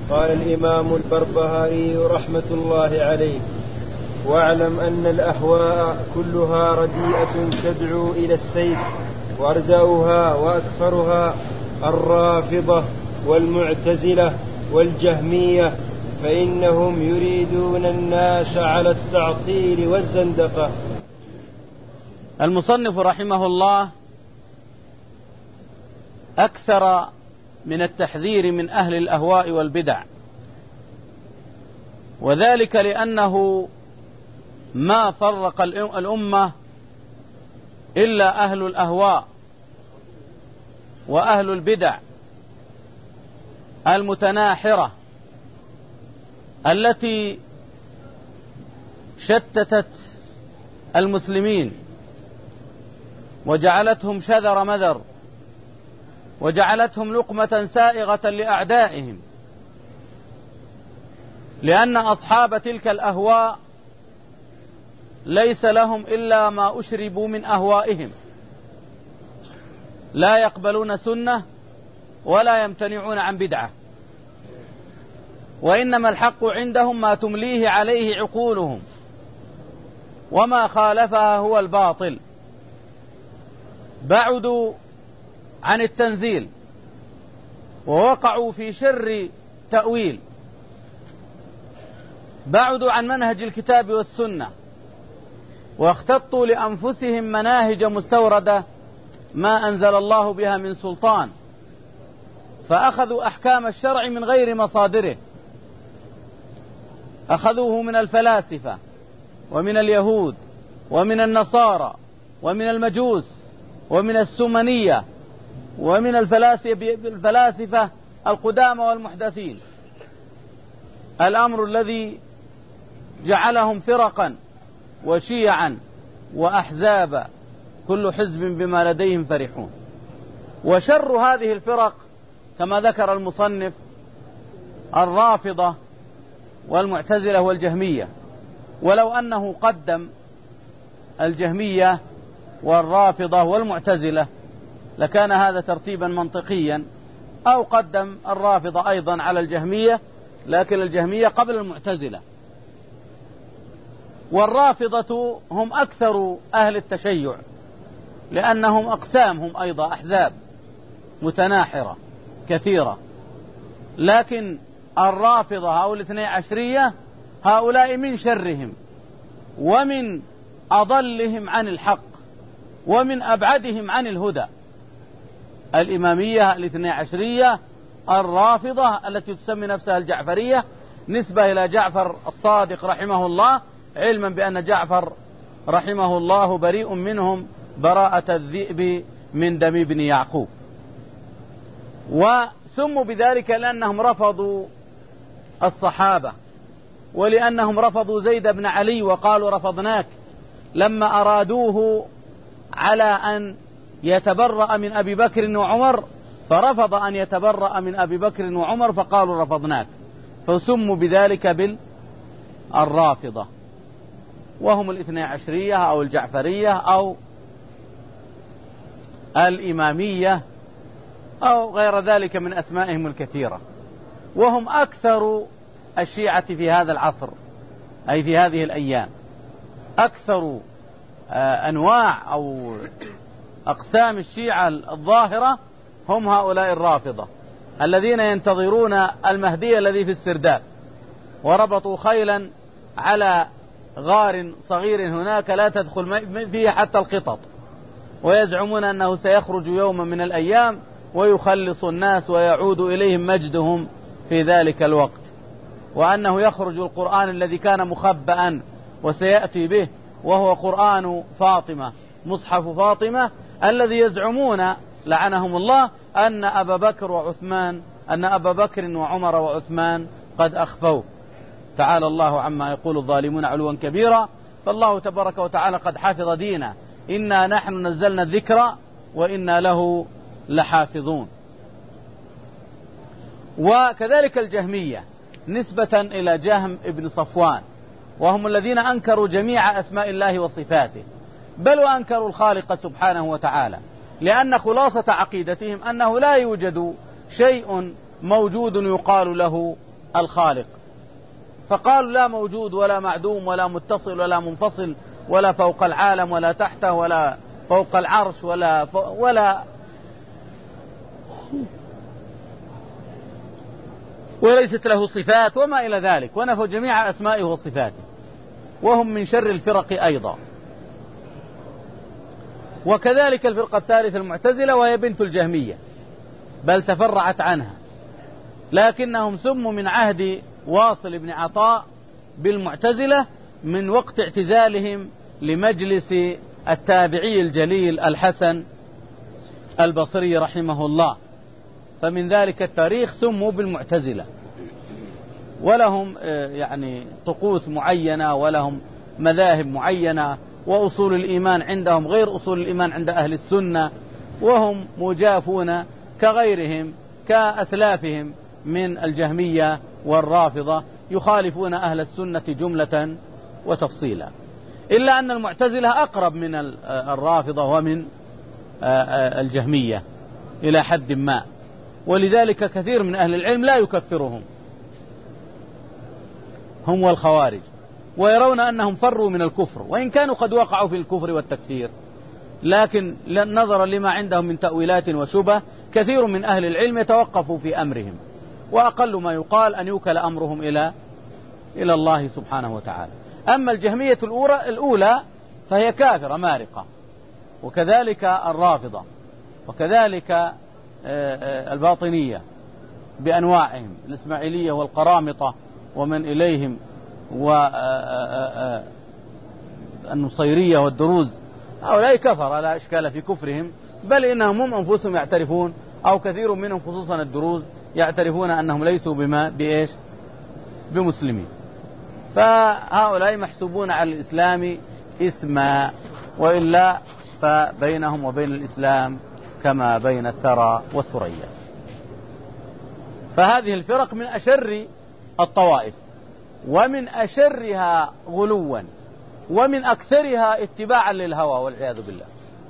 قال الإمام البربهاري رحمة الله عليه: واعلم أن الأهواء كلها رديئة تدعو إلى السيف، وأردأها وأكثرها الرافضة والمعتزلة والجهمية، فإنهم يريدون الناس على التعطيل والزندقة. المصنف رحمه الله أكثر من التحذير من أهل الأهواء والبدع، وذلك لأنه ما فرق الأمة إلا أهل الأهواء وأهل البدع المتناحرة التي شتتت المسلمين وجعلتهم شذر مذر، وجعلتهم لقمة سائغة لأعدائهم، لأن أصحاب تلك الأهواء ليس لهم إلا ما أشربوا من أهوائهم، لا يقبلون سنة ولا يمتنعون عن بدعة، وإنما الحق عندهم ما تمليه عليه عقولهم، وما خالفها هو الباطل. بعدوا عن التنزيل ووقعوا في شر تأويل، بعدوا عن منهج الكتاب والسنة، واختطوا لأنفسهم مناهج مستوردة ما أنزل الله بها من سلطان، فأخذوا أحكام الشرع من غير مصادره، أخذوه من الفلاسفة ومن اليهود ومن النصارى ومن المجوس ومن السمنية ومن الفلاسفة القدامى والمحدثين، الأمر الذي جعلهم فرقا وشيعا وأحزابا كل حزب بما لديهم فرحون. وشر هذه الفرق كما ذكر المصنف الرافضة والمعتزلة والجهمية، ولو أنه قدم الجهمية والرافضة والمعتزلة لكان هذا ترتيبا منطقيا، أو قدم الرافضة أيضا على الجهمية لكن الجهمية قبل المعتزلة. والرافضة هم أكثر أهل التشيع، لأنهم أقسامهم أيضا أحزاب متناحرة كثيرة، لكن الرافضة أو الاثني عشرية هؤلاء من شرهم ومن أضلهم عن الحق ومن أبعدهم عن الهدى. الإمامية الاثني عشرية، الرافضة التي تسمي نفسها الجعفرية نسبة إلى جعفر الصادق رحمه الله، علما بأن جعفر رحمه الله بريء منهم براءة الذئب من دم ابن يعقوب. وسموا بذلك لأنهم رفضوا الصحابة، ولأنهم رفضوا زيد بن علي وقالوا رفضناك لما أرادوه على أن يتبرأ من أبي بكر وعمر، فرفض أن يتبرأ من أبي بكر وعمر فقالوا رفضناك، فسموا بذلك بالرافضة، وهم الاثني عشرية أو الجعفرية أو الإمامية أو غير ذلك من أسمائهم الكثيرة. وهم أكثر الشيعة في هذا العصر، أي في هذه الأيام، أكثر أنواع أو أقسام الشيعة الظاهرة هم هؤلاء الرافضة الذين ينتظرون المهدي الذي في السرداب، وربطوا خيلا على غار صغير هناك لا تدخل فيه حتى القطط، ويزعمون أنه سيخرج يوما من الأيام ويخلص الناس ويعود إليهم مجدهم في ذلك الوقت، وأنه يخرج القرآن الذي كان مخبئا وسيأتي به، وهو قرآن فاطمة، مصحف فاطمة الذي يزعمون لعنهم الله أن أبا بكر وعمر وعثمان قد أخفوه. تعالى الله عما يقول الظالمون علوا كبيرا، فالله تبارك وتعالى قد حفظ دينه، إنا نحن نزلنا الذكر وإنا له لحافظون. وكذلك الجهمية نسبة إلى جهم ابن صفوان، وهم الذين أنكروا جميع أسماء الله وصفاته، بل وأنكروا الخالق سبحانه وتعالى، لأن خلاصة عقيدتهم أنه لا يوجد شيء موجود يقال له الخالق، فقالوا لا موجود ولا معدوم ولا متصل ولا منفصل ولا فوق العالم ولا تحته ولا فوق العرش وليست له صفات وما إلى ذلك، ونفوا جميع أسمائه وصفاته، وهم من شر الفرق أيضا. وكذلك الفرقة الثالثة المعتزلة، وهي بنت الجهمية، بل تفرعت عنها، لكنهم سموا من عهد واصل بن عطاء بالمعتزلة من وقت اعتزالهم لمجلس التابعي الجليل الحسن البصري رحمه الله، فمن ذلك التاريخ سموا بالمعتزلة، ولهم يعني طقوس معينة ولهم مذاهب معينة، وأصول الإيمان عندهم غير أصول الإيمان عند أهل السنة، وهم مجافون كغيرهم كأسلافهم من الجهمية والرافضة، يخالفون أهل السنة جملة وتفصيلا، إلا أن المعتزلة أقرب من الرافضة ومن الجهمية إلى حد ما، ولذلك كثير من أهل العلم لا يكفرهم، هم والخوارج، ويرون أنهم فروا من الكفر، وإن كانوا قد وقعوا في الكفر والتكفير، لكن نظرا لما عندهم من تأويلات وشبه كثير من أهل العلم يتوقفوا في أمرهم، وأقل ما يقال أن يوكل أمرهم إلى الله سبحانه وتعالى. أما الجهمية الأولى فهي كافرة مارقة، وكذلك الرافضة، وكذلك الباطنية بأنواعهم، الإسماعيلية والقرامطة ومن إليهم، والنصيرية والدروز، هؤلاء كفر لا إشكال في كفرهم، بل إنهم هم أنفسهم يعترفون، أو كثير منهم خصوصا الدروز يعترفون أنهم ليسوا بإيش؟ بمسلمين، فهؤلاء محسوبون على الإسلام إثما، وإلا فبينهم وبين الإسلام كما بين الثرى والثريا. فهذه الفرق من أشر الطوائف، ومن أشرها غلوا، ومن أكثرها اتباعا للهوى والعياذ بالله.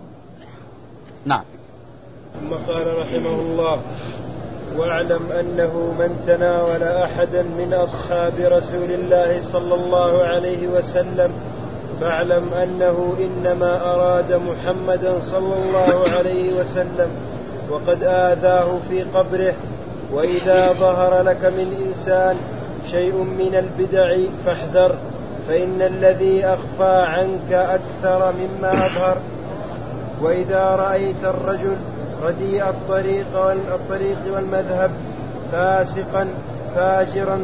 نعم. ثم قال رحمه الله: واعلم أنه من تناول أحدا من أصحاب رسول الله صلى الله عليه وسلم فاعلم أنه إنما أراد محمدا صلى الله عليه وسلم، وقد آذاه في قبره. وإذا ظهر لك من إنسان شيء من البدع فاحذر، فإن الذي أخفى عنك أكثر مما أظهر. وإذا رأيت الرجل رديء الطريق والمذهب فاسقا فاجرا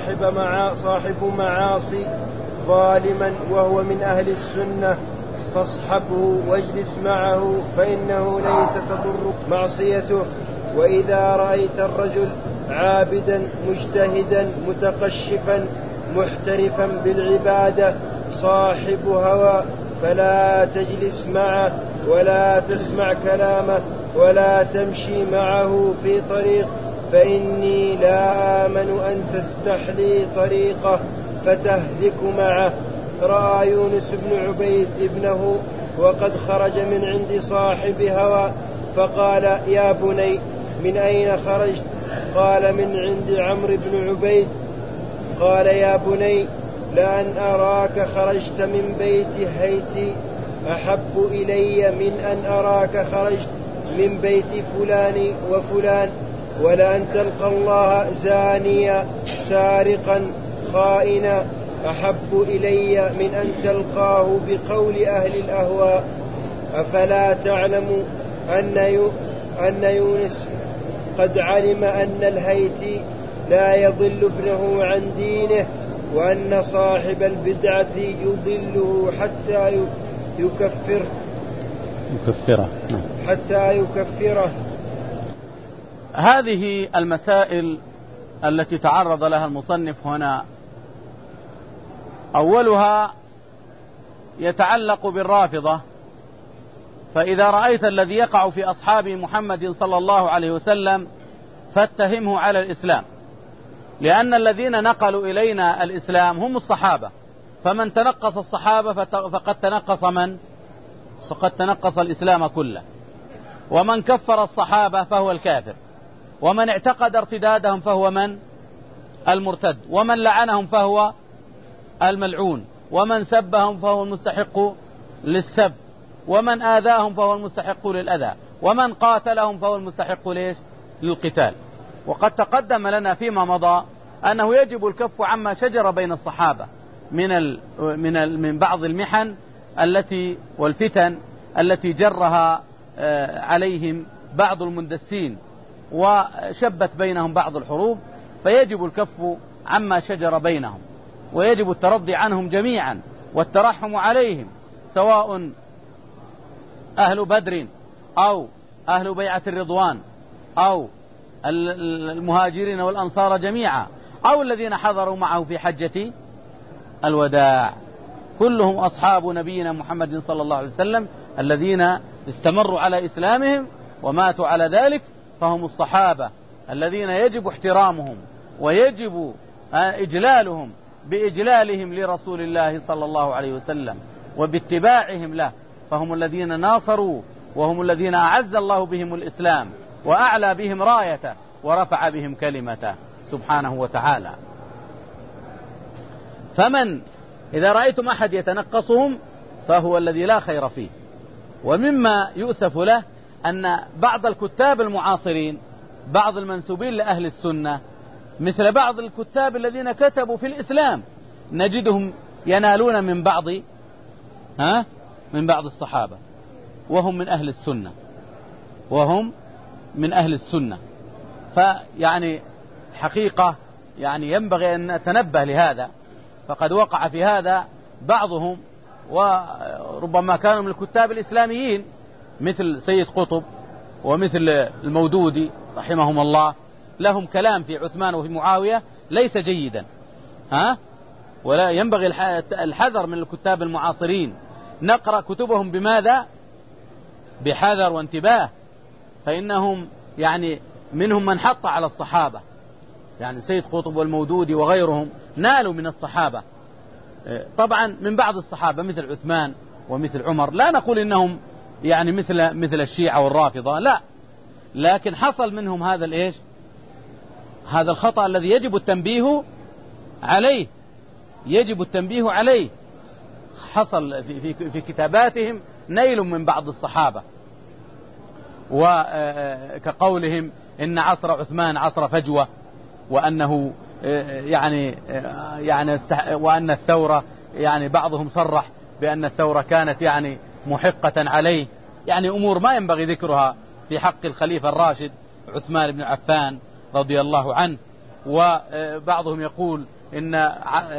صاحب معاصي ظالما وهو من أهل السنة فاصحبه واجلس معه، فإنه ليس تضر معصيته. وإذا رأيت الرجل عابدا مجتهدا متقشفا محترفا بالعبادة صاحب هوى فلا تجلس معه ولا تسمع كلامه ولا تمشي معه في طريق، فإني لا آمن أن تستحلي طريقه فتهلك معه. رأى يونس بن عبيد ابنه وقد خرج من عند صاحب هوى فقال: يا بني من أين خرجت؟ قال: من عند عمرو بن عبيد. قال: يا بني لأن أراك خرجت من بيت هيتي أحب إلي من أن أراك خرجت من بيت فلان وفلان، ولأن تلقى الله زانيا سارقا خائنا أحب إلي من أن تلقاه بقول أهل الأهواء. أفلا تعلم أن يونس قد علم أن الهيتي لا يضل ابنه عن دينه، وأن صاحب البدعة يضله حتى يكفره. هذه المسائل التي تعرض لها المصنف هنا أولها يتعلق بالرافضة. فإذا رأيت الذي يقع في أصحاب محمد صلى الله عليه وسلم فاتهمه على الإسلام، لأن الذين نقلوا إلينا الإسلام هم الصحابة، فمن تنقص الصحابة فقد تنقص الإسلام كله، ومن كفر الصحابة فهو الكافر، ومن اعتقد ارتدادهم فهو من؟ المرتد، ومن لعنهم فهو الملعون، ومن سبهم فهو المستحق للسب، ومن آذاهم فهو المستحق للأذى، ومن قاتلهم فهو المستحق للقتال. وقد تقدم لنا فيما مضى أنه يجب الكف عما شجر بين الصحابة من بعض المحن التي والفتن التي جرها عليهم بعض المندسين وشبت بينهم بعض الحروب، فيجب الكف عما شجر بينهم، ويجب الترضي عنهم جميعا والترحم عليهم، سواء أهل بدر أو أهل بيعة الرضوان أو المهاجرين والأنصار جميعا أو الذين حضروا معه في حجة الوداع، كلهم أصحاب نبينا محمد صلى الله عليه وسلم الذين استمروا على إسلامهم وماتوا على ذلك، فهم الصحابة الذين يجب احترامهم ويجب إجلالهم بإجلالهم لرسول الله صلى الله عليه وسلم وباتباعهم له، فهم الذين ناصروا وهم الذين أعز الله بهم الإسلام وأعلى بهم رايته ورفع بهم كلمته سبحانه وتعالى. فمن إذا رأيتم أحد يتنقصهم فهو الذي لا خير فيه. ومما يؤسف له أن بعض الكتاب المعاصرين، بعض المنسوبين لأهل السنة، مثل بعض الكتاب الذين كتبوا في الإسلام، نجدهم ينالون من بعض الصحابة وهم من أهل السنة، فيعني حقيقة يعني ينبغي أن نتنبه لهذا، فقد وقع في هذا بعضهم، وربما كانوا من الكتاب الإسلاميين مثل سيد قطب ومثل المودودي رحمهم الله، لهم كلام في عثمان وفي معاوية ليس جيدا، ولا ينبغي الحذر من الكتاب المعاصرين، نقرأ كتبهم بماذا؟ بحذر وانتباه، فإنهم يعني منهم من حط على الصحابة، يعني سيد قطب والمودودي وغيرهم نالوا من الصحابة، طبعا من بعض الصحابة مثل عثمان ومثل عمر، لا نقول إنهم يعني مثل الشيعة والرافضة، لا، لكن حصل منهم هذا الخطأ الذي يجب التنبيه عليه، حصل في كتاباتهم نيل من بعض الصحابة، وكقولهم إن عصر عثمان عصر فجوة، وأنه وأن الثورة يعني بعضهم صرح بأن الثورة كانت يعني محقة عليه، يعني أمور ما ينبغي ذكرها في حق الخليفة الراشد عثمان بن عفان رضي الله عنه. وبعضهم يقول إن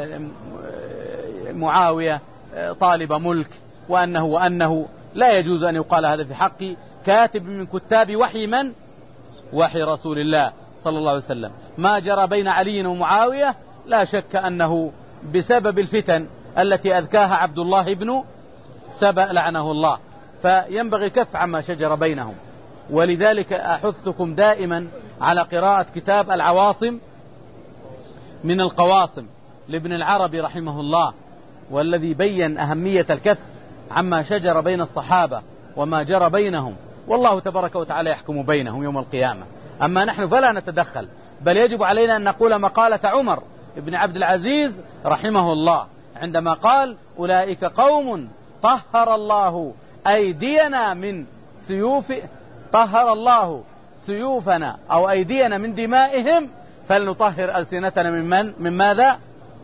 معاوية طالب ملك، وأنه لا يجوز أن يقال هذا في حق كاتب من كتاب وحي رسول الله صلى الله عليه وسلم. ما جرى بين علي ومعاوية لا شك أنه بسبب الفتن التي أذكاها عبد الله بن سبأ لعنه الله، فينبغي الكف عما شجر بينهم. ولذلك أحثكم دائما على قراءة كتاب العواصم من القواصم لابن العربي رحمه الله، والذي بين أهمية الكف عما شجر بين الصحابة وما جرى بينهم، والله تبارك وتعالى يحكم بينهم يوم القيامة. أما نحن فلا نتدخل، بل يجب علينا أن نقول مقالة عمر بن عبد العزيز رحمه الله عندما قال: أولئك قوم طهر الله أيدينا من طهر الله سيوفنا أو أيدينا من دمائهم، فلنطهر ألسنتنا من ماذا؟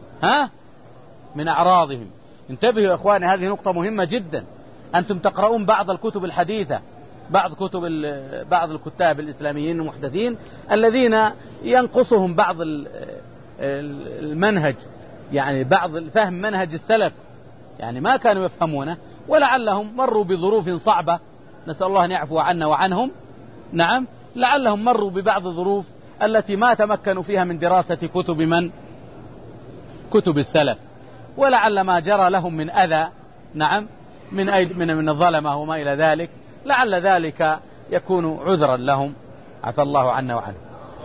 من أعراضهم. انتبهوا يا إخواني، هذه نقطة مهمة جدا. أنتم تقرؤون بعض الكتب الحديثة، بعض الكتاب الإسلاميين المحدثين الذين ينقصهم بعض المنهج، يعني بعض فهم منهج السلف، يعني ما كانوا يفهمونه، ولعلهم مروا بظروف صعبة، نسأل الله أن يعفو عنا وعنهم. نعم، لعلهم مروا ببعض الظروف التي ما تمكنوا فيها من دراسة كتب السلف، ولعل ما جرى لهم من أذى، نعم، من الظلمة وما إلى ذلك، لعل ذلك يكون عذرا لهم، عفى الله عنا وعنهم.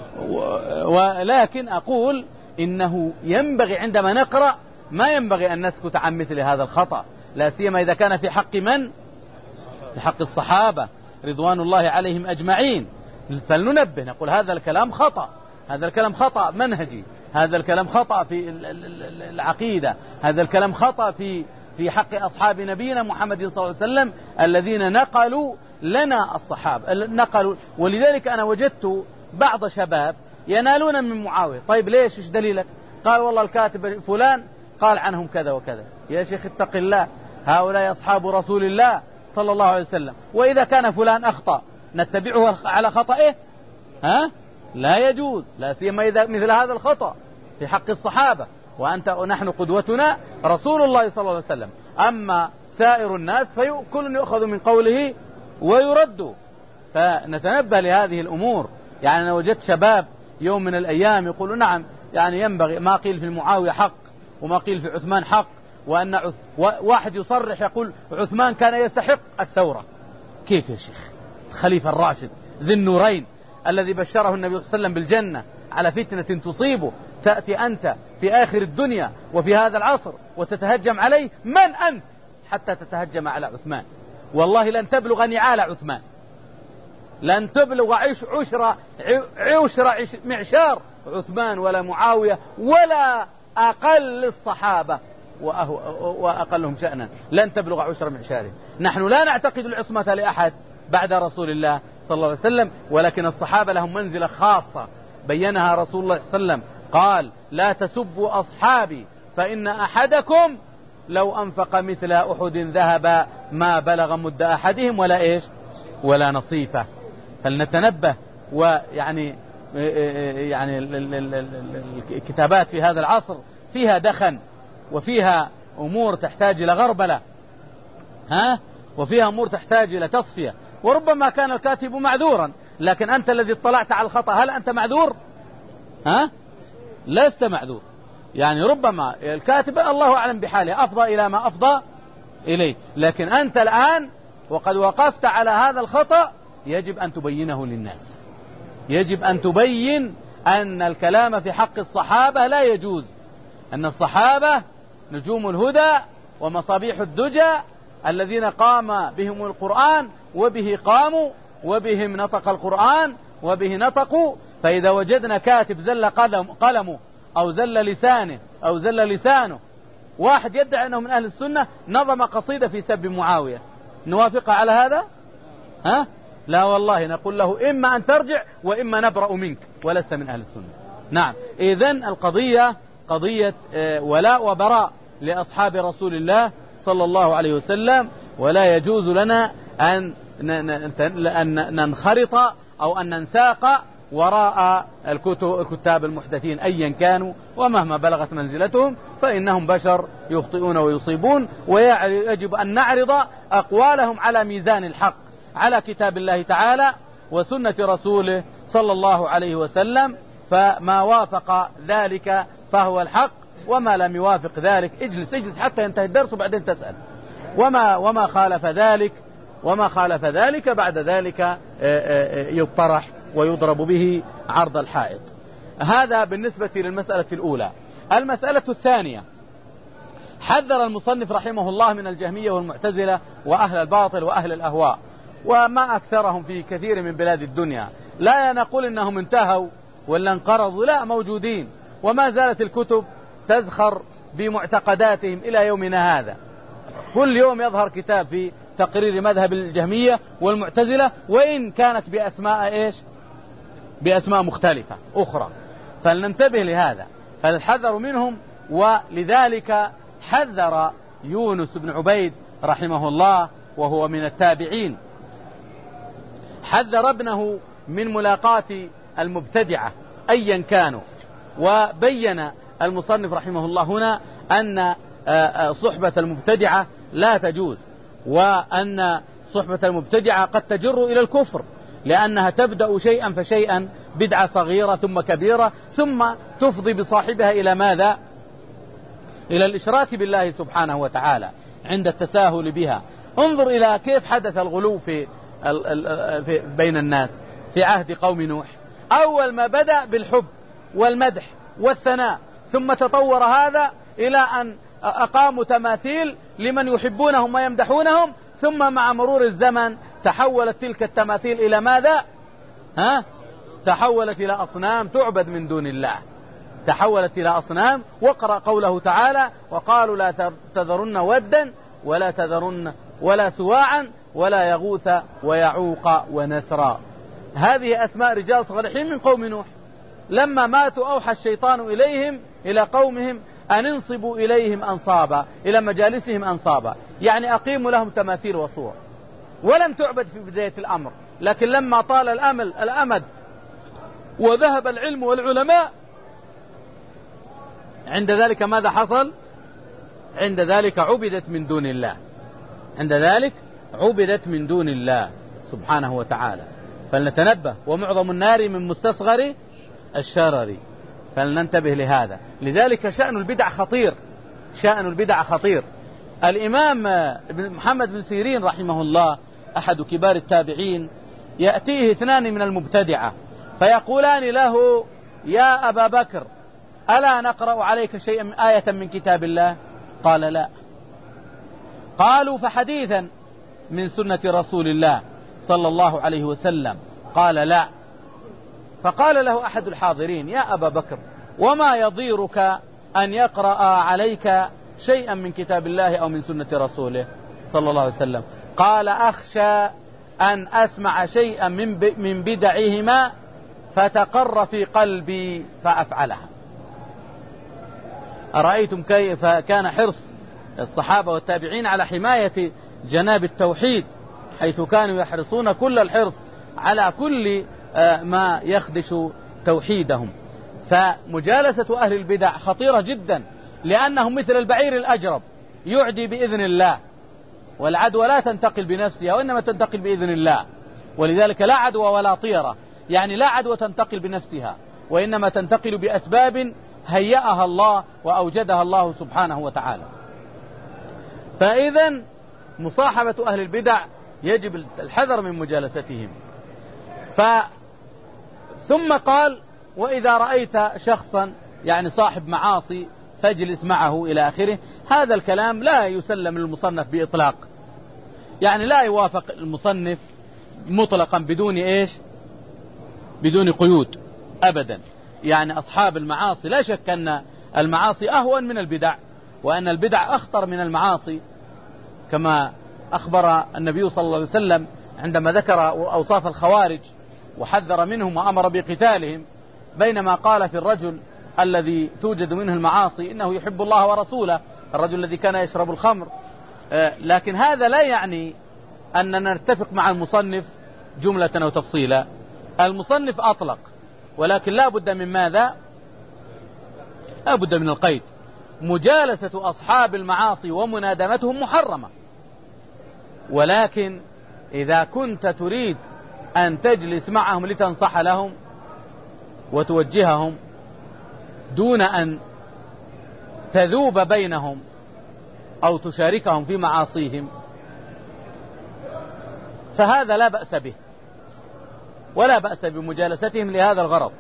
ولكن أقول إنه ينبغي عندما نقرأ ما ينبغي أن نسكت عن مثل هذا الخطأ، لا سيما إذا كان في حق لحق الصحابة رضوان الله عليهم أجمعين، فلننبه، نقول هذا الكلام خطأ، هذا الكلام خطأ منهجي، هذا الكلام خطأ في العقيدة، هذا الكلام خطأ في حق أصحاب نبينا محمد صلى الله عليه وسلم الذين نقلوا لنا الصحابة نقلوا. ولذلك أنا وجدت بعض شباب ينالون من معاوية. طيب ليش؟ إيش دليلك؟ قال والله الكاتب فلان قال عنهم كذا وكذا. يا شيخ اتق الله، هؤلاء أصحاب رسول الله صلى الله عليه وسلم، وإذا كان فلان أخطأ نتبعه على خطئه؟ لا يجوز، لا سيما إذا مثل هذا الخطأ في حق الصحابة، ونحن قدوتنا رسول الله صلى الله عليه وسلم. أما سائر الناس فكل يؤخذ من قوله ويرد. فنتنبه لهذه الأمور. يعني أنا وجدت شباب يوم من الأيام يقولوا نعم يعني ينبغي ما قيل في المعاوية حق وما قيل في عثمان حق، وأن واحد يصرح يقول عثمان كان يستحق الثورة. كيف يا شيخ؟ الخليفة الراشد ذي النورين الذي بشره النبي صلى الله عليه وسلم بالجنة على فتنة تصيبه، تأتي أنت في آخر الدنيا وفي هذا العصر وتتهجم عليه؟ من أنت حتى تتهجم على عثمان؟ والله لن تبلغ نعال عثمان، لن تبلغ عشر معشار عثمان ولا معاوية ولا أقل الصحابة وأقلهم شأنا، لن تبلغ عشر معشاره. نحن لا نعتقد العصمة لأحد بعد رسول الله صلى الله عليه وسلم، ولكن الصحابة لهم منزلة خاصة بينها رسول الله صلى الله عليه وسلم. قال لا تسبوا أصحابي فإن أحدكم لو أنفق مثل أحد ذهب ما بلغ مد أحدهم ولا نصيفه. فلنتنبه. ويعني الكتابات في هذا العصر فيها دخن وفيها أمور تحتاج إلى غربلة، وفيها أمور تحتاج إلى تصفية. وربما كان الكاتب معذورا، لكن أنت الذي اطلعت على الخطأ هل أنت معذور؟ لست معذور. يعني ربما الكاتب الله أعلم بحاله أفضى إلى ما أفضى إليه، لكن أنت الآن وقد وقفت على هذا الخطأ يجب أن تبينه للناس. يجب أن تبين أن الكلام في حق الصحابة لا يجوز، أن الصحابة نجوم الهدى ومصابيح الدجى الذين قام بهم القرآن وبه قاموا وبهم نطق القرآن وبه نطقوا. فإذا وجدنا كاتب زل قلمه أو زل لسانه أو زل لسانه، واحد يدعي أنه من أهل السنة نظم قصيدة في سب معاوية، نوافق على هذا؟ لا والله، نقول له إما أن ترجع وإما نبرأ منك ولست من أهل السنة. نعم، إذن القضية قضية ولاء وبراء لأصحاب رسول الله صلى الله عليه وسلم، ولا يجوز لنا أن ننخرط أو أن ننساق وراء الكتاب المحدثين أيا كانوا ومهما بلغت منزلتهم، فإنهم بشر يخطئون ويصيبون، ويجب أن نعرض أقوالهم على ميزان الحق، على كتاب الله تعالى وسنة رسوله صلى الله عليه وسلم. فما وافق ذلك فهو الحق، وما لم يوافق ذلك اجلس حتى ينتهي الدرس وبعدين تسأل. وما خالف ذلك بعد ذلك يطرح ويضرب به عرض الحائط. هذا بالنسبة للمسألة الأولى. المسألة الثانية، حذر المصنف رحمه الله من الجهمية والمعتزلة وأهل الباطل وأهل الأهواء، وما أكثرهم في كثير من بلاد الدنيا. لا نقول إنهم انتهوا ولا انقرضوا، لا، موجودين، وما زالت الكتب تزخر بمعتقداتهم إلى يومنا هذا. كل يوم يظهر كتاب في تقرير مذهب الجهمية والمعتزلة، وإن كانت بأسماء مختلفة أخرى. فلننتبه لهذا، فالحذر منهم. ولذلك حذر يونس بن عبيد رحمه الله وهو من التابعين، حذر ابنه من ملاقاة المبتدعة أيا كانوا. وبين المصنف رحمه الله هنا أن صحبة المبتدعة لا تجوز، وأن صحبة المبتدعة قد تجر إلى الكفر، لأنها تبدأ شيئا فشيئا، بدعة صغيرة ثم كبيرة، ثم تفضي بصاحبها إلى ماذا؟ إلى الإشراك بالله سبحانه وتعالى عند التساهل بها. انظر إلى كيف حدث الغلو في بين الناس في عهد قوم نوح. أول ما بدأ بالحب والمدح والثناء، ثم تطور هذا إلى أن أقاموا تماثيل لمن يحبونهم ويمدحونهم، ثم مع مرور الزمن تحولت تلك التماثيل إلى ماذا؟ تحولت إلى أصنام تعبد من دون الله. تحولت إلى أصنام. واقرأ قوله تعالى: وقالوا لا تذرن ودا ولا تذرن ولا سواعا ولا يغوث ويعوق ونسرا. هذه أسماء رجال صالحين من قوم نوح. لما ماتوا أوحى الشيطان إليهم إلى قومهم أن انصبوا إليهم أنصابا، إلى مجالسهم أنصابا، يعني أقيموا لهم تماثيل وصور. ولم تعبد في بداية الأمر، لكن لما طال الأمد وذهب العلم والعلماء، عند ذلك ماذا حصل؟ عند ذلك عبدت من دون الله، عند ذلك عبدت من دون الله سبحانه وتعالى. فلنتنبه، ومعظم النار من مستصغر الشرر، فلننتبه لهذا. لذلك شأن البدع خطير، شأن البدع خطير. الإمام محمد بن سيرين رحمه الله أحد كبار التابعين، يأتيه اثنان من المبتدعة فيقولان له: يا أبا بكر، ألا نقرأ عليك شيئا من آية من كتاب الله؟ قال: لا. قالوا: فحديثا من سنة رسول الله صلى الله عليه وسلم؟ قال: لا. فقال له أحد الحاضرين: يا أبا بكر، وما يضيرك أن يقرأ عليك شيئا من كتاب الله أو من سنة رسوله صلى الله عليه وسلم؟ قال: أخشى أن أسمع شيئا من بدعهما فتقر في قلبي فأفعلها. أرأيتم كيف كان حرص الصحابة والتابعين على حماية جناب التوحيد، حيث كانوا يحرصون كل الحرص على كل ما يخدش توحيدهم. فمجالسة أهل البدع خطيرة جدا، لأنهم مثل البعير الأجرب يعدي بإذن الله، والعدوى لا تنتقل بنفسها وإنما تنتقل بإذن الله. ولذلك لا عدوى ولا طيرة، يعني لا عدوى تنتقل بنفسها، وإنما تنتقل بأسباب هيأها الله وأوجدها الله سبحانه وتعالى. فإذا مصاحبة أهل البدع يجب الحذر من مجالستهم. ثم قال: وإذا رأيت شخصا يعني صاحب معاصي فاجلس معه إلى آخره. هذا الكلام لا يسلم للمصنف بإطلاق، يعني لا يوافق المصنف مطلقا بدون إيش؟ بدون قيود أبدا. يعني أصحاب المعاصي لا شك أن المعاصي أهون من البدع، وأن البدع أخطر من المعاصي، كما أخبر النبي صلى الله عليه وسلم عندما ذكر أوصاف الخوارج وحذر منهم وأمر بقتالهم، بينما قال في الرجل الذي توجد منه المعاصي إنه يحب الله ورسوله، الرجل الذي كان يشرب الخمر. لكن هذا لا يعني أننا نتفق مع المصنف جملة وتفصيلا. المصنف أطلق، ولكن لا بد من ماذا؟ لا بد من القيد. مجالسة أصحاب المعاصي ومنادمتهم محرمة، ولكن إذا كنت تريد أن تجلس معهم لتنصح لهم وتوجههم دون أن تذوب بينهم أو تشاركهم في معاصيهم، فهذا لا بأس به، ولا بأس بمجالستهم لهذا الغرض.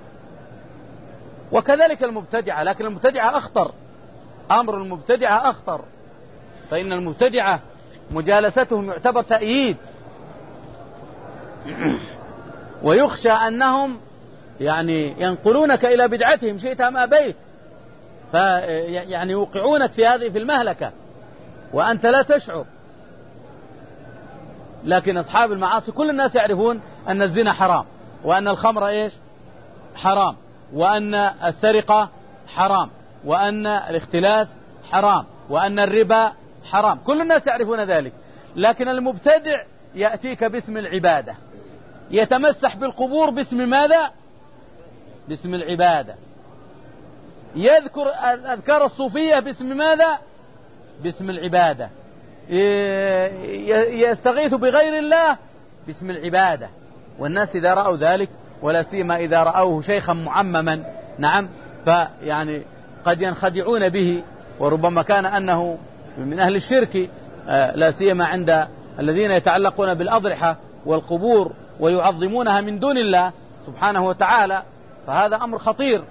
وكذلك المبتدعة، لكن المبتدعة أخطر، أمر المبتدعة أخطر، فإن المبتدعة مجالستهم يعتبر تأييد، ويخشى أنهم يعني ينقلونك إلى بدعتهم شئت أم أبيت، فيعني يوقعونك في هذه في المهلكة وأنت لا تشعر. لكن أصحاب المعاصي كل الناس يعرفون أن الزنا حرام، وأن الخمر إيش؟ حرام، وأن السرقة حرام، وأن الاختلاس حرام، وأن الربا حرام، كل الناس يعرفون ذلك. لكن المبتدع يأتيك باسم العبادة، يتمسح بالقبور باسم ماذا؟ باسم العبادة. يذكر الأذكار الصوفية باسم ماذا؟ باسم العبادة. يستغيث بغير الله باسم العبادة. والناس إذا رأوا ذلك، ولا سيما إذا رأوه شيخا معمما، نعم، فيعني قد ينخدعون به، وربما كان أنه من أهل الشرك، لا سيما عند الذين يتعلقون بالأضرحة والقبور ويعظمونها من دون الله سبحانه وتعالى، فهذا أمر خطير.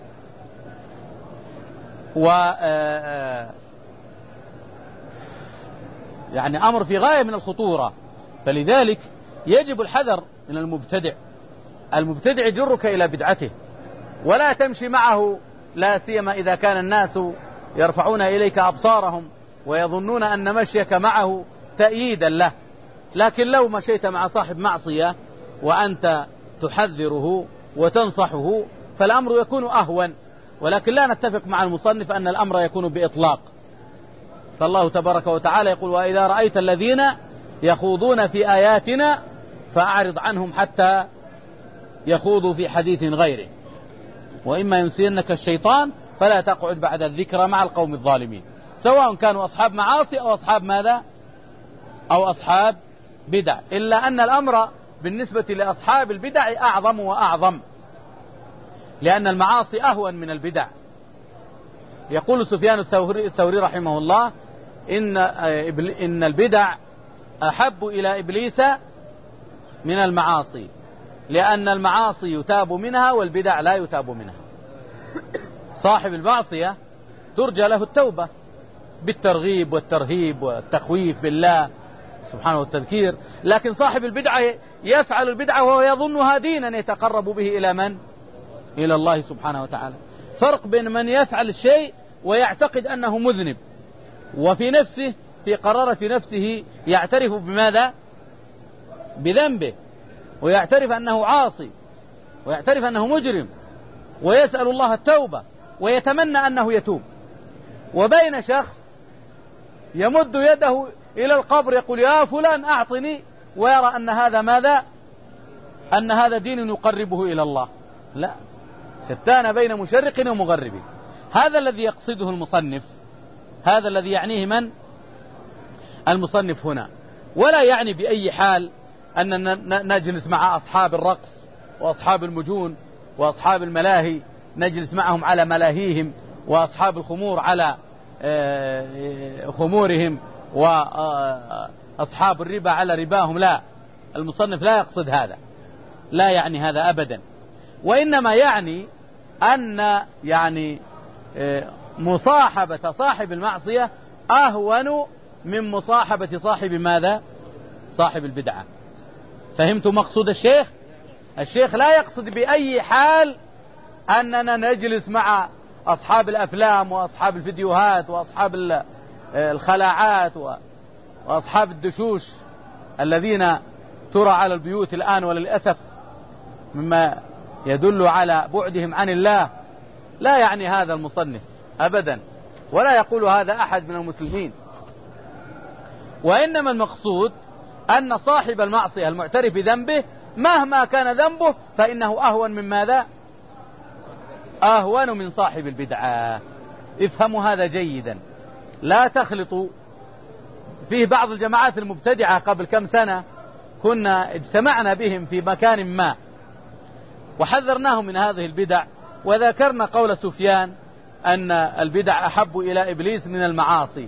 يعني أمر في غاية من الخطورة. فلذلك يجب الحذر من المبتدع. المبتدع يجرك إلى بدعته، ولا تمشي معه لا سيما إذا كان الناس يرفعون إليك أبصارهم ويظنون أن مشيك معه تأييدا له. لكن لو مشيت مع صاحب معصية وأنت تحذره وتنصحه فالأمر يكون أهون، ولكن لا نتفق مع المصنف أن الأمر يكون بإطلاق. فالله تبارك وتعالى يقول: وإذا رأيت الذين يخوضون في آياتنا فأعرض عنهم حتى يخوضوا في حديث غيره، وإما ينسينك الشيطان فلا تقعد بعد الذكرى مع القوم الظالمين، سواء كانوا أصحاب معاصي أو أصحاب ماذا؟ أو أصحاب بدع. إلا أن الأمر بالنسبة لأصحاب البدع أعظم وأعظم، لأن المعاصي أهون من البدع. يقول سفيان الثوري رحمه الله: إن البدع أحب إلى إبليس من المعاصي، لأن المعاصي يتاب منها والبدع لا يتاب منها. صاحب المعصية ترجى له التوبة بالترغيب والترهيب والتخويف بالله سبحانه والتذكير، لكن صاحب البدعة يفعل البدعة وهو يظنها دينا يتقرب به إلى من؟ إلى الله سبحانه وتعالى. فرق بين من يفعل الشيء ويعتقد أنه مذنب، وفي نفسه في قرارة نفسه يعترف بماذا؟ بذنبه، ويعترف أنه عاصي، ويعترف أنه مجرم، ويسأل الله التوبة ويتمنى أنه يتوب. وبين شخص يمد يده إلى القبر يقول: يا فلان أعطني، ويرى أن هذا ماذا؟ أن هذا دين يقربه إلى الله. لا، شتان بين مشرق ومغرب. هذا الذي يقصده المصنف، هذا الذي يعنيه من؟ المصنف هنا. ولا يعني بأي حال أن نجلس مع أصحاب الرقص وأصحاب المجون وأصحاب الملاهي، نجلس معهم على ملاهيهم، وأصحاب الخمور على خمورهم، وأصحاب الربا على رباهم. لا، المصنف لا يقصد هذا، لا يعني هذا أبدا. وإنما يعني أن مصاحبة صاحب المعصية أهون من مصاحبة صاحب ماذا؟ صاحب البدعة. فهمت مقصود الشيخ؟ الشيخ لا يقصد بأي حال أننا نجلس مع أصحاب الأفلام وأصحاب الفيديوهات وأصحاب الخلاعات وأصحاب الدشوش الذين ترى على البيوت الآن، وللأسف مما يدل على بعدهم عن الله. لا يعني هذا المصنف أبدا، ولا يقول هذا أحد من المسلمين. وإنما المقصود أن صاحب المعصية المعترف بذنبه مهما كان ذنبه فإنه أهون من ماذا؟ أهون من صاحب البدعة. افهموا هذا جيدا، لا تخلطوا. فيه بعض الجماعات المبتدعة قبل كم سنة كنا اجتمعنا بهم في مكان ما وحذرناهم من هذه البدع، وذكرنا قول سفيان أن البدع أحب إلى إبليس من المعاصي،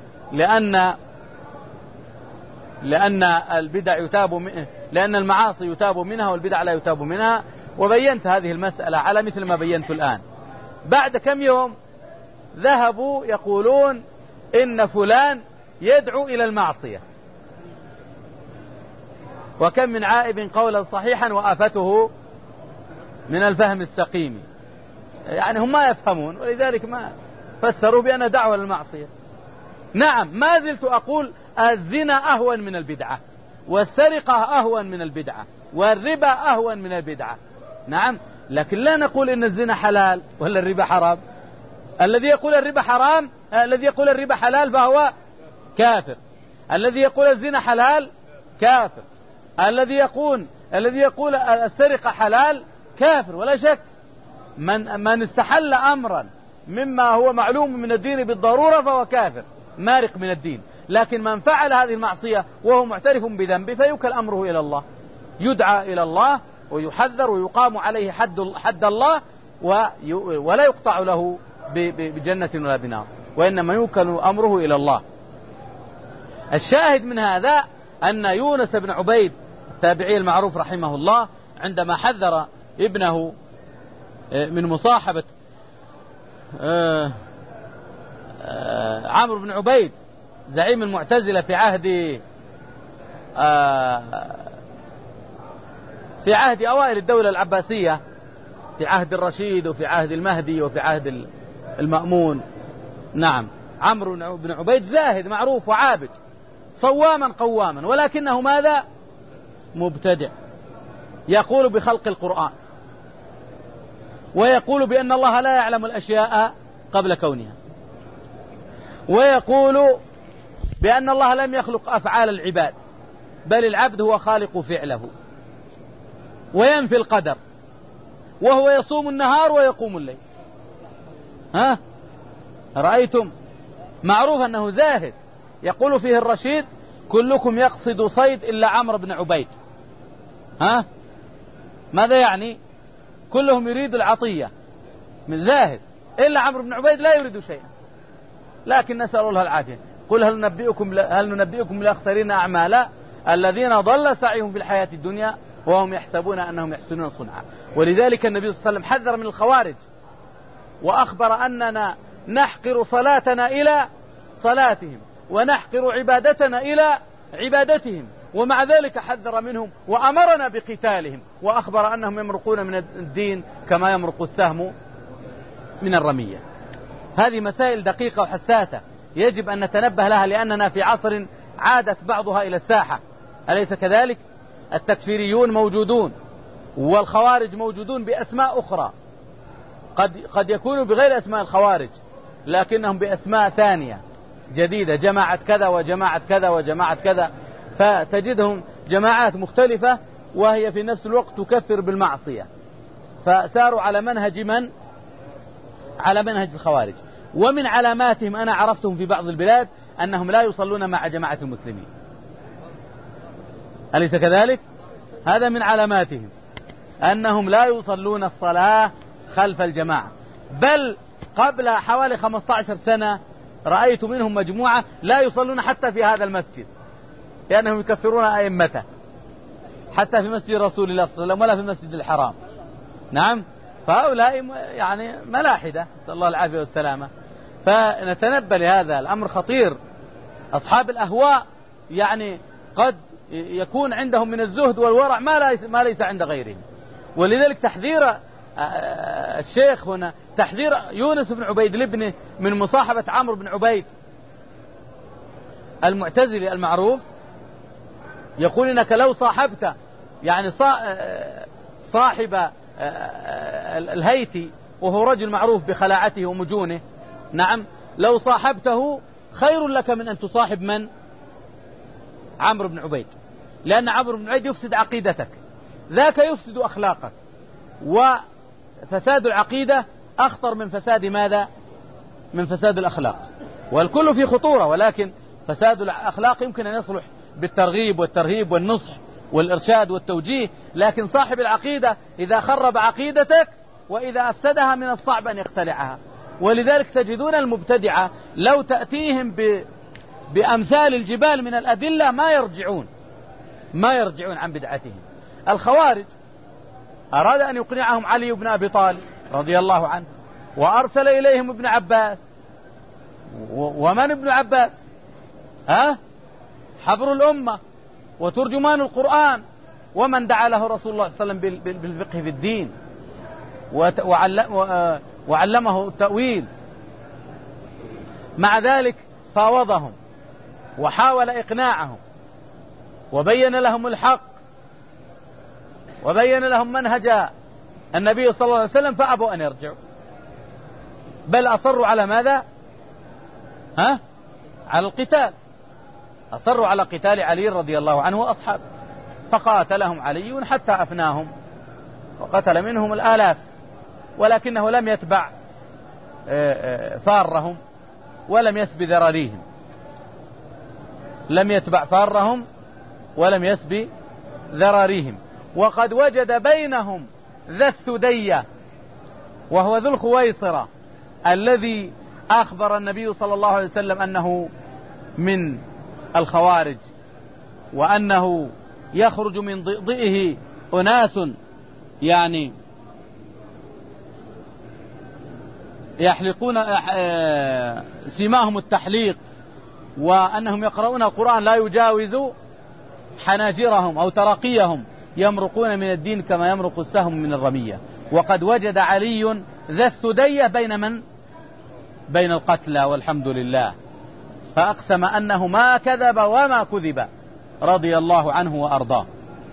لأن البدع لأن المعاصي يتاب منها والبدع لا يتاب منها. وبينت هذه المسألة على مثل ما بينت الآن. بعد كم يوم ذهبوا يقولون إن فلان يدعو إلى المعصية، وكم من عائب قولا صحيحا وآفته من الفهم السقيم. يعني هم ما يفهمون، ولذلك ما فسروا بأن دعوة للمعصية. نعم، ما زلت أقول الزنا أهون من البدعة، والسرقة أهون من البدعة، والربا أهون من البدعة. نعم، لكن لا نقول إن الزنا حلال ولا الربا حرام. الذي يقول الربا حرام، الذي يقول الربا حلال فهو كافر. الذي يقول الزنا حلال كافر. الذي يقول السرقة حلال كافر، ولا شك. من استحل أمرا مما هو معلوم من الدين بالضرورة فهو كافر مارق من الدين. لكن من فعل هذه المعصية وهو معترف بذنبه فيوكل أمره إلى الله، يدعى إلى الله ويحذر ويقام عليه حد الله، ولا يقطع له بجنة ولا بنار، وإنما يوكل أمره إلى الله. الشاهد من هذا أن يونس بن عبيد التابعي المعروف رحمه الله عندما حذر ابنه من مصاحبة عمرو بن عبيد زعيم المعتزلة في عهد أوائل الدولة العباسية، في عهد الرشيد وفي عهد المهدي وفي عهد المأمون. نعم، عمرو بن عبيد زاهد معروف وعابد صواما قواما، ولكنه ماذا؟ مبتدع، يقول بخلق القرآن، ويقول بأن الله لا يعلم الأشياء قبل كونها، ويقول بأن الله لم يخلق أفعال العباد بل العبد هو خالق فعله، وينفي القدر، وهو يصوم النهار ويقوم الليل. ها رأيتم؟ معروف أنه زاهد. يقول فيه الرشيد: كلكم يقصد صيد إلا عمرو بن عبيد. ها ماذا يعني؟ كلهم يريد العطية من زاهد، إلا عمرو بن عبيد لا يريد شيئا. لكن نسأل الله العافية. قل هل ننبئكم بالأخسرين أعمالا الذين ضل سعيهم في الحياة الدنيا وهم يحسبون أنهم يحسنون صنعا. ولذلك النبي صلى الله عليه وسلم حذر من الخوارج، وأخبر أننا نحقر صلاتنا إلى صلاتهم ونحقر عبادتنا إلى عبادتهم، ومع ذلك حذر منهم وأمرنا بقتالهم، وأخبر أنهم يمرقون من الدين كما يمرق السهم من الرمية. هذه مسائل دقيقة وحساسة يجب أن نتنبه لها، لأننا في عصر عادت بعضها إلى الساحة، أليس كذلك؟ التكفيريون موجودون، والخوارج موجودون بأسماء أخرى، قد يكونوا بغير أسماء الخوارج لكنهم بأسماء ثانية جديدة، جماعة كذا وجماعة كذا وجماعة كذا، فتجدهم جماعات مختلفة وهي في نفس الوقت تكفر بالمعصية، فساروا على منهج من؟ على منهج الخوارج. ومن علاماتهم أنا عرفتهم في بعض البلاد أنهم لا يصلون مع جماعة المسلمين، أليس كذلك؟ هذا من علاماتهم أنهم لا يصلون الصلاة خلف الجماعة، بل قبل حوالي 15 سنة رأيت منهم مجموعة لا يصلون حتى في هذا المسجد، لأنهم يكفرون أئمته، حتى في مسجد رسول الله صلى الله عليه وسلم ولا في المسجد الحرام. نعم، فهؤلاء يعني ملاحدة، نسأل الله العافية والسلامة. فنتنبه لهذا الأمر خطير. أصحاب الأهواء يعني قد يكون عندهم من الزهد والورع ما ليس عند غيرهم، ولذلك تحذير الشيخ هنا، تحذير يونس بن عبيد لابنه من مصاحبة عمرو بن عبيد المعتزلي المعروف، يقول إنك لو صاحبت يعني صاحب الهيتي وهو رجل معروف بخلاعته ومجونه، نعم، لو صاحبته خير لك من أن تصاحب من؟ عمرو بن عبيد، لأن عمرو بن عبيد يفسد عقيدتك، ذاك يفسد أخلاقك، وفساد العقيدة أخطر من فساد ماذا؟ من فساد الأخلاق، والكل في خطورة، ولكن فساد الأخلاق يمكن أن يصلح بالترغيب والترهيب والنصح والإرشاد والتوجيه، لكن صاحب العقيدة إذا خرب عقيدتك وإذا أفسدها من الصعب أن يقتلعها. ولذلك تجدون المبتدعة لو تأتيهم بأمثال الجبال من الأدلة ما يرجعون عن بدعتهم. الخوارج أراد أن يقنعهم علي بن أبي طالب رضي الله عنه، وأرسل إليهم ابن عباس. ومن ابن عباس؟ حبر الأمة وترجمان القرآن، ومن دعا له رسول الله صلى الله عليه وسلم بالفقه في الدين وعلمه التأويل. مع ذلك فاوضهم وحاول إقناعهم وبين لهم الحق وبين لهم منهج النبي صلى الله عليه وسلم، فأبوا أن يرجعوا، بل أصروا على ماذا؟ على القتال، أصروا على قتال علي رضي الله عنه وأصحابه، فقاتلهم علي حتى أفناهم وقتل منهم الآلاف، ولكنه لم يتبع فارهم ولم يسبي ذراريهم، لم يتبع فارهم ولم يسبي ذراريهم. وقد وجد بينهم ذا الثدية وهو ذو الخويصرة الذي أخبر النبي صلى الله عليه وسلم أنه من الخوارج، وأنه يخرج من ضئه أناس يعني يحلقون سماهم التحليق، وأنهم يقرؤون القرآن لا يجاوز حناجرهم أو تراقيهم، يمرقون من الدين كما يمرق السهم من الرمية. وقد وجد علي ذا الثدية بين القتلى والحمد لله، فأقسم أنه ما كذب وما كذب رضي الله عنه وأرضاه.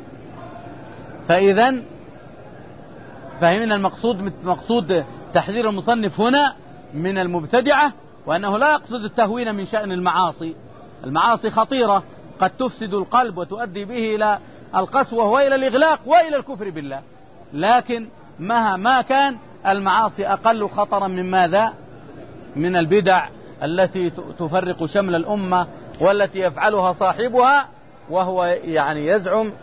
فإذن فهمنا مقصود تحذير المصنف هنا من المبتدعة، وأنه لا يقصد التهوين من شأن المعاصي. المعاصي خطيرة قد تفسد القلب وتؤدي به إلى القسوة وإلى الإغلاق وإلى الكفر بالله، لكن مهما كان المعاصي أقل خطرا من ماذا؟ من البدع التي تفرق شمل الأمة، والتي يفعلها صاحبها وهو يعني يزعم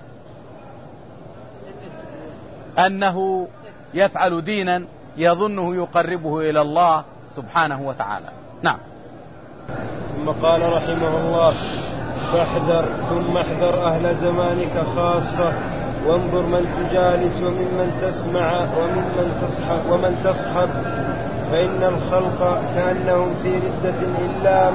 أنه يفعل دينا يظنه يقربه إلى الله سبحانه وتعالى. نعم. ثم قال رحمه الله: فاحذر ثم احذر أهل زمانك خاصة، وانظر من تجالس وممن تسمع ومن تصحب، فإن الخلق كأنهم في ردة إلا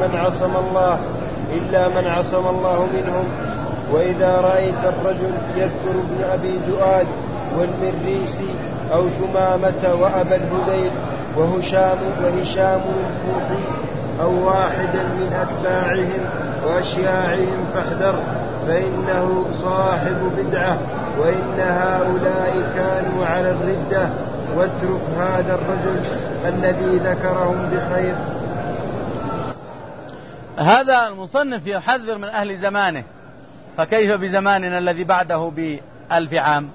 من عصم الله منهم. وإذا رأيت الرجل يذكر ابن أبي دؤاد والمريسي أو شمامة وأبا الهذيل وهشام الكوفي أو واحدا من أتباعهم وأشياعهم فاحذر، فإنه صاحب بدعة، وإن هؤلاء كانوا على الردة، واترك هذا الرجل الذي ذكرهم بخير. هذا المصنف يحذر من أهل زمانه، فكيف بزماننا الذي بعده ب1000 عام؟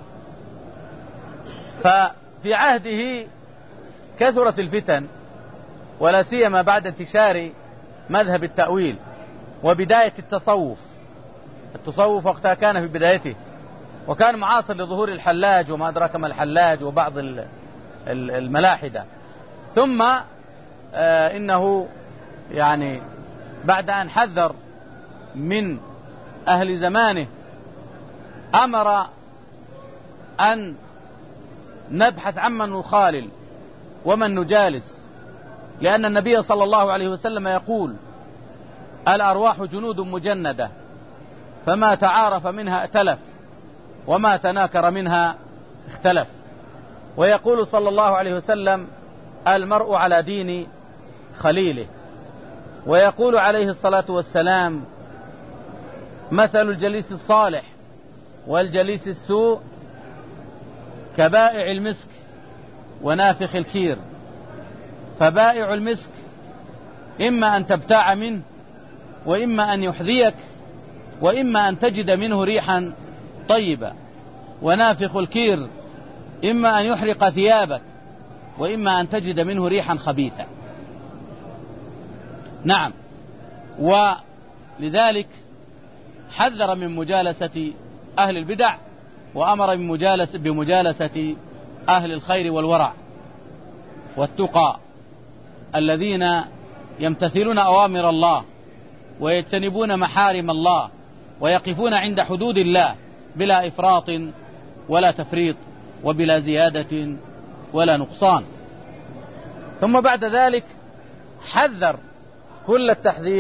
ففي عهده كثرت الفتن، ولا سيما بعد انتشار مذهب التأويل وبداية التصوف وقتها كان في بدايته، وكان معاصر لظهور الحلاج وما أدراك ما الحلاج وبعض الملاحدة. ثم إنه يعني بعد أن حذر من أهل زمانه أمر أن نبحث عمن نخالل ومن نجالس، لأن النبي صلى الله عليه وسلم يقول: الأرواح جنود مجندة، فما تعارف منها ائتلف، وما تناكر منها اختلف. ويقول صلى الله عليه وسلم: المرء على دين خليله. ويقول عليه الصلاة والسلام: مثل الجليس الصالح والجليس السوء كبائع المسك ونافخ الكير، فبائع المسك إما أن تبتاع منه، وإما أن يحذيك، وإما أن تجد منه ريحا طيبة، ونافخ الكير إما أن يحرق ثيابك، وإما أن تجد منه ريحا خبيثة. نعم. ولذلك حذر من مجالسة أهل البدع، وأمر بمجالسة أهل الخير والورع والتقى الذين يمتثلون أوامر الله ويجتنبون محارم الله ويقفون عند حدود الله بلا إفراط ولا تفريط وبلا زيادة ولا نقصان. ثم بعد ذلك حذر كل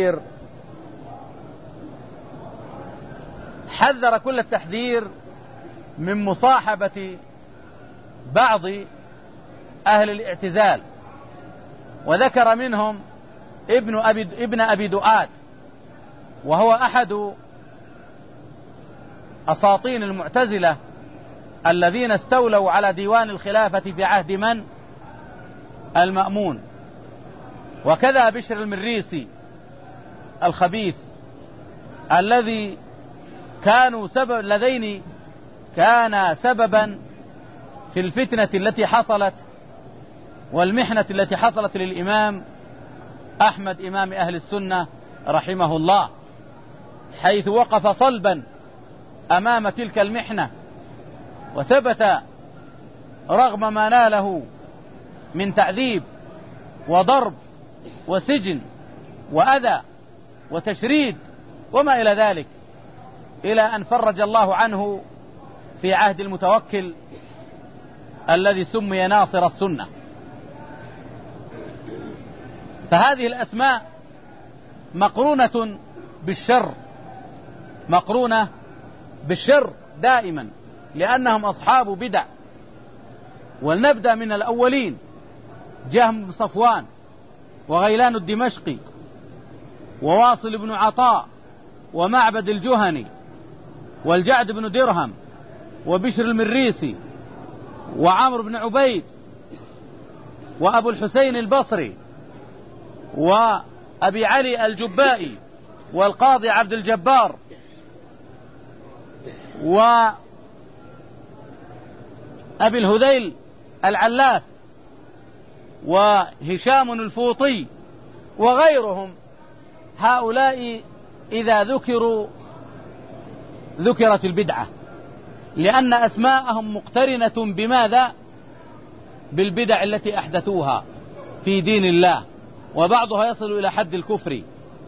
التحذير من مصاحبة بعض أهل الاعتزال، وذكر منهم ابن أبي دؤاد، وهو أحد أساطين المعتزلة الذين استولوا على ديوان الخلافة في عهد من؟ المأمون. وكذا بشر المريسي الخبيث الذي اللذين كان سببا في الفتنة التي حصلت والمحنة التي حصلت للإمام أحمد إمام أهل السنة رحمه الله، حيث وقف صلبا أمام تلك المحنة، وثبت رغم ما ناله من تعذيب وضرب وسجن وأذى وتشريد وما إلى ذلك، إلى أن فرج الله عنه في عهد المتوكل الذي سمي ناصر السنة. فهذه الأسماء مقرونة بالشر دائما، لأنهم أصحاب بدع ولنبدأ من الأولين: جهم بن صفوان، وغيلان الدمشقي، وواصل بن عطاء، ومعبد الجهني، والجعد بن درهم، وبشر المريسي، وعمرو بن عبيد، وأبو الحسين البصري، وأبي علي الجبائي، والقاضي عبد الجبار، وأبي الهذيل العلاف، وهشام الفوطي، وغيرهم. هؤلاء إذا ذكروا ذكرت البدعة، لأن أسماءهم مقترنة بماذا؟ بالبدع التي أحدثوها في دين الله، وبعضها يصل إلى حد الكفر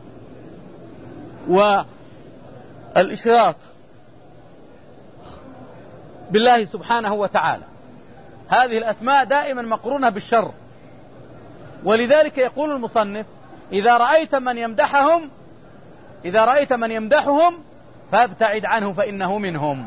والإشراك بالله سبحانه وتعالى. هذه الأسماء دائما مقرونة بالشر، ولذلك يقول المصنف: إذا رأيت من يمدحهم فابتعد عنه فإنه منهم.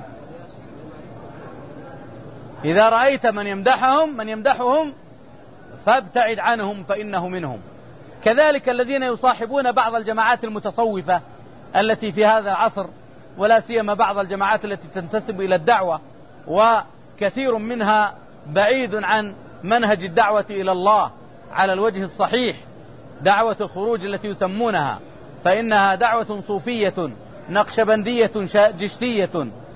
إذا رأيت من يمدحهم فابتعد عنهم فإنه منهم. كذلك الذين يصاحبون بعض الجماعات المتصوفة التي في هذا العصر، ولا سيما بعض الجماعات التي تنتسب إلى الدعوة، وكثير منها بعيد عن منهج الدعوة إلى الله على الوجه الصحيح، دعوة الخروج التي يسمونها، فإنها دعوة صوفية نقشبندية جشتية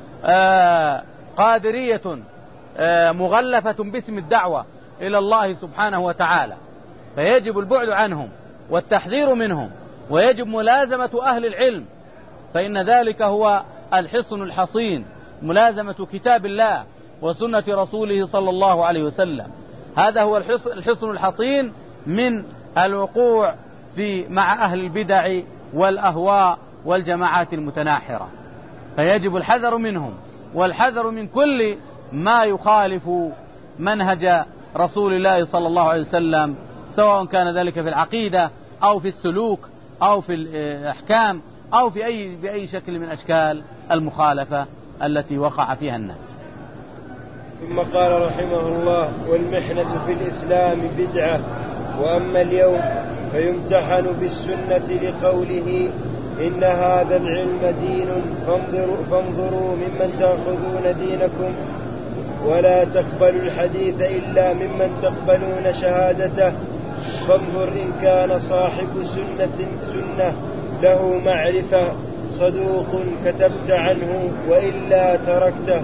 قادرية مغلفة باسم الدعوة إلى الله سبحانه وتعالى. فيجب البعد عنهم والتحذير منهم، ويجب ملازمة أهل العلم، فإن ذلك هو الحصن الحصين، ملازمة كتاب الله وسنة رسوله صلى الله عليه وسلم. هذا هو الحصن الحصين من الوقوع مع أهل البدع والأهواء والجماعات المتناحرة. فيجب الحذر منهم، والحذر من كل ما يخالف منهج رسول الله صلى الله عليه وسلم، سواء كان ذلك في العقيدة أو في السلوك أو في الأحكام أو بأي شكل من أشكال المخالفة التي وقع فيها الناس. ثم قال رحمه الله: والمحنة في الإسلام بدعة، وأما اليوم فيمتحن بالسنة لقوله: إن هذا العلم دين فانظروا ممن تأخذون دينكم، ولا تقبلوا الحديث إلا ممن تقبلون شهادته، فانظر إن كان صاحب سنة له معرفة صدوق كتبت عنه، وإلا تركته.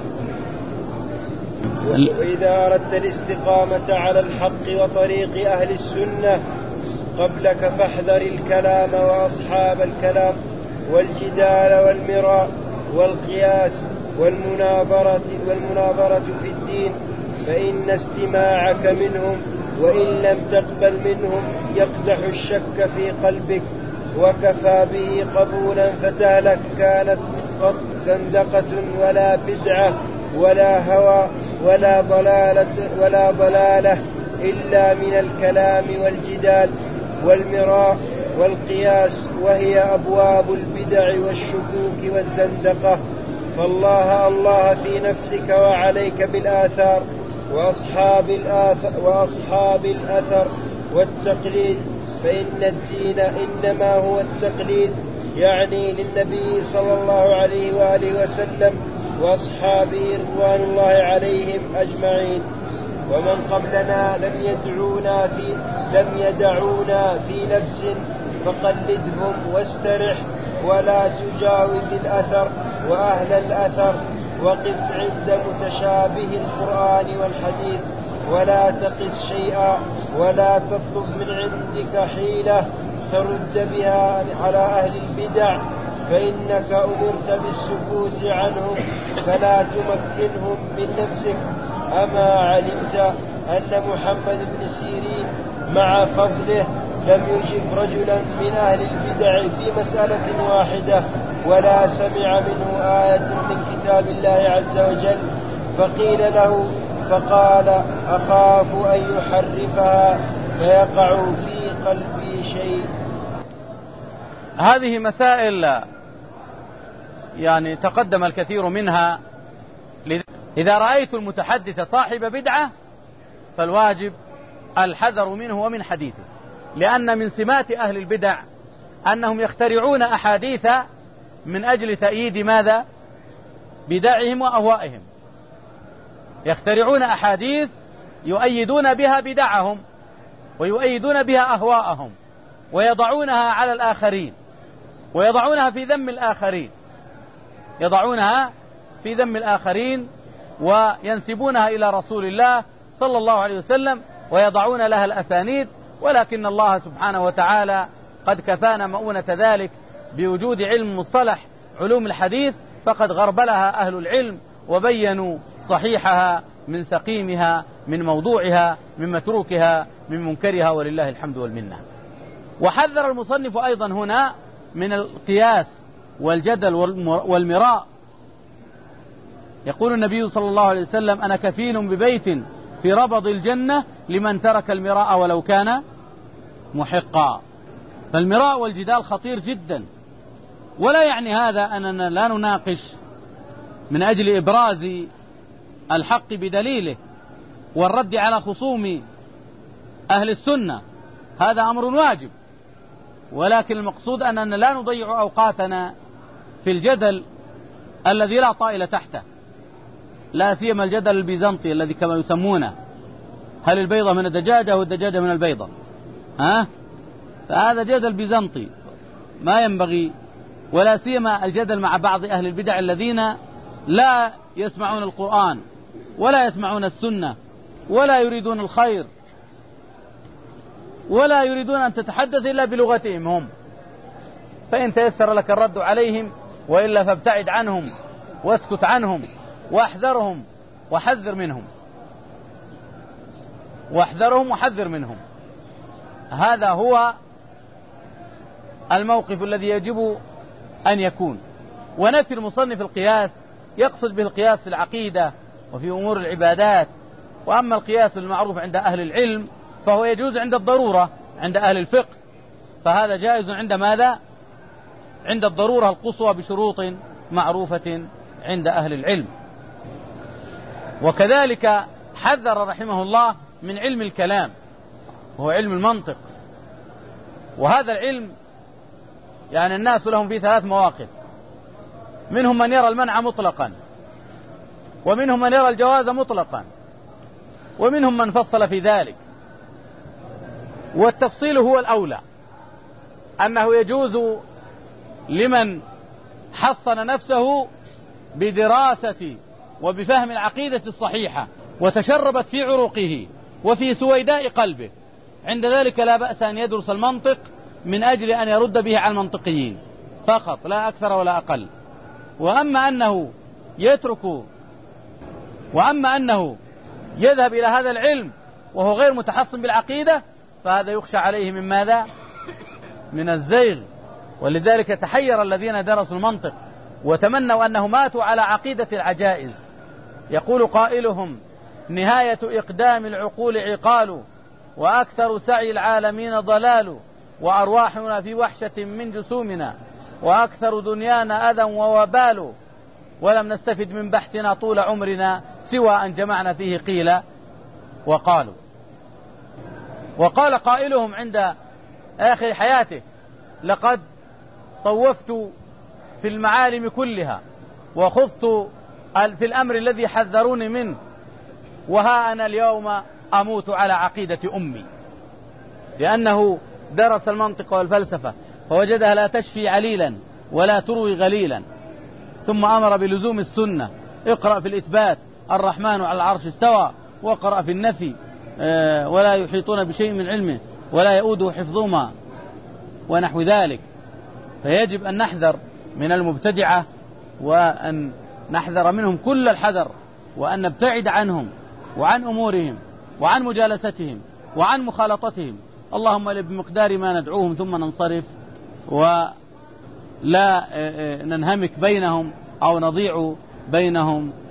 وإذا أردت الاستقامة على الحق وطريق أهل السنة قبلك فاحذر الكلام وأصحاب الكلام، والجدال والمراء والقياس والمناظرة في الدين، فإن استماعك منهم وإن لم تقبل منهم يقدح الشك في قلبك، وكفى به قبولا فتهلك. كانت قط زندقة ولا بدعة ولا هوى ولا ضلالة إلا من الكلام والجدال والمراء والقياس، وهي أبواب البدع والشكوك والزندقة. فالله في نفسك وعليك بالآثار وأصحاب الأثر والتقليد، فإن الدين إنما هو التقليد، يعني للنبي صلى الله عليه وآله وسلم وأصحابه رضوان الله عليهم أجمعين. ومن قبلنا لم يدعونا في نفس فقلدهم واسترح، ولا تجاوز الأثر وأهل الأثر، وقف عند متشابه القرآن والحديث، ولا تقس شيئا، ولا تطلب من عندك حيلة ترد بها على أهل البدع، فإنك أمرت بالسكوت عنهم فلا تمكنهم من نفسك. أما علمت أن محمد بن سيرين مع فضله لم يجب رجلا من أهل البدع في مسألة واحدة، ولا سمع منه آية من كتاب الله عز وجل، فقيل له فقال: أخاف أن يحرفها فيقع في قلبي شيء. هذه مسائل يعني تقدم الكثير منها. إذا رأيت المتحدث صاحب بدعة فالواجب الحذر منه ومن حديثه، لأن من سمات أهل البدع أنهم يخترعون أحاديث من أجل تأييد ماذا؟ بدعهم وأهوائهم. يخترعون أحاديث يؤيدون بها بدعهم ويؤيدون بها أهواءهم، ويضعونها على الآخرين، ويضعونها في ذم الآخرين، يضعونها في ذم الآخرين وينسبونها إلى رسول الله صلى الله عليه وسلم، ويضعون لها الأسانيد. ولكن الله سبحانه وتعالى قد كفانا مؤونة ذلك بوجود علم مصطلح علوم الحديث، فقد غربلها أهل العلم وبينوا صحيحها من سقيمها، من موضوعها، من متروكها، من منكرها، ولله الحمد والمنة. وحذر المصنف أيضا هنا من القياس والجدل والمراء. يقول النبي صلى الله عليه وسلم: أنا كفيل ببيت في ربض الجنة لمن ترك المراء ولو كان محقا. فالمراء والجدال خطير جدا، ولا يعني هذا أننا لا نناقش من أجل إبراز الحق بدليله والرد على خصوم أهل السنة، هذا أمر واجب، ولكن المقصود أننا لا نضيع أوقاتنا في الجدل الذي لا طائل تحته، لا سيما الجدل البيزنطي الذي كما يسمونه: هل البيضة من الدجاجة أو الدجاجة من البيضة؟ فهذا جدل بيزنطي ما ينبغي، ولا سيما الجدل مع بعض أهل البدع الذين لا يسمعون القرآن ولا يسمعون السنة ولا يريدون الخير ولا يريدون أن تتحدث إلا بلغتهم هم. فإن تيسر لك الرد عليهم، وإلا فابتعد عنهم واسكت عنهم واحذرهم وحذر منهم، واحذرهم وحذر منهم. هذا هو الموقف الذي يجب أن يكون. ونفي المصنف القياس يقصد به القياس في العقيدة وفي أمور العبادات. وأما القياس المعروف عند أهل العلم فهو يجوز عند الضرورة عند أهل الفقه، فهذا جائز عند ماذا؟ عند الضرورة القصوى بشروط معروفة عند أهل العلم. وكذلك حذر رحمه الله من علم الكلام وهو علم المنطق. وهذا العلم يعني الناس لهم فيه 3 مواقف: منهم من يرى المنع مطلقا، ومنهم من يرى الجواز مطلقا، ومنهم من فصل في ذلك. والتفصيل هو الأولى، أنه يجوز لمن حصن نفسه بدراسة وبفهم العقيدة الصحيحة وتشربت في عروقه وفي سويداء قلبه، عند ذلك لا بأس أن يدرس المنطق من أجل أن يرد به على المنطقيين فقط، لا أكثر ولا أقل. وأما أنه يذهب إلى هذا العلم وهو غير متحصن بالعقيدة، فهذا يخشى عليه من ماذا؟ من الزيغ. ولذلك تحير الذين درسوا المنطق وتمنوا أنه ماتوا على عقيدة العجائز. يقول قائلهم: نهاية إقدام العقول عقال، وأكثر سعي العالمين ضلال، وأرواحنا في وحشة من جسومنا، وأكثر دنيانا أذى ووبال، ولم نستفد من بحثنا طول عمرنا سوى أن جمعنا فيه قيل وقالوا. وقال قائلهم عند آخر حياته: لقد طوفت في المعالم كلها وخضت في الأمر الذي حذروني منه، وها أنا اليوم أموت على عقيدة أمي. لأنه درس المنطق والفلسفة فوجدها لا تشفي عليلا ولا تروي غليلا، ثم أمر بلزوم السنة: اقرأ في الإثبات الرحمن على العرش استوى، واقرأ في النفي ولا يحيطون بشيء من علمه ولا يؤوده حفظهما، ونحو ذلك. فيجب أن نحذر من المبتدعة وأن نحذر منهم كل الحذر، وأن نبتعد عنهم وعن أمورهم وعن مجالستهم وعن مخالطتهم. اللهم بمقدار ما ندعوهم ثم ننصرف ولا ننهمك بينهم أو نضيع بينهم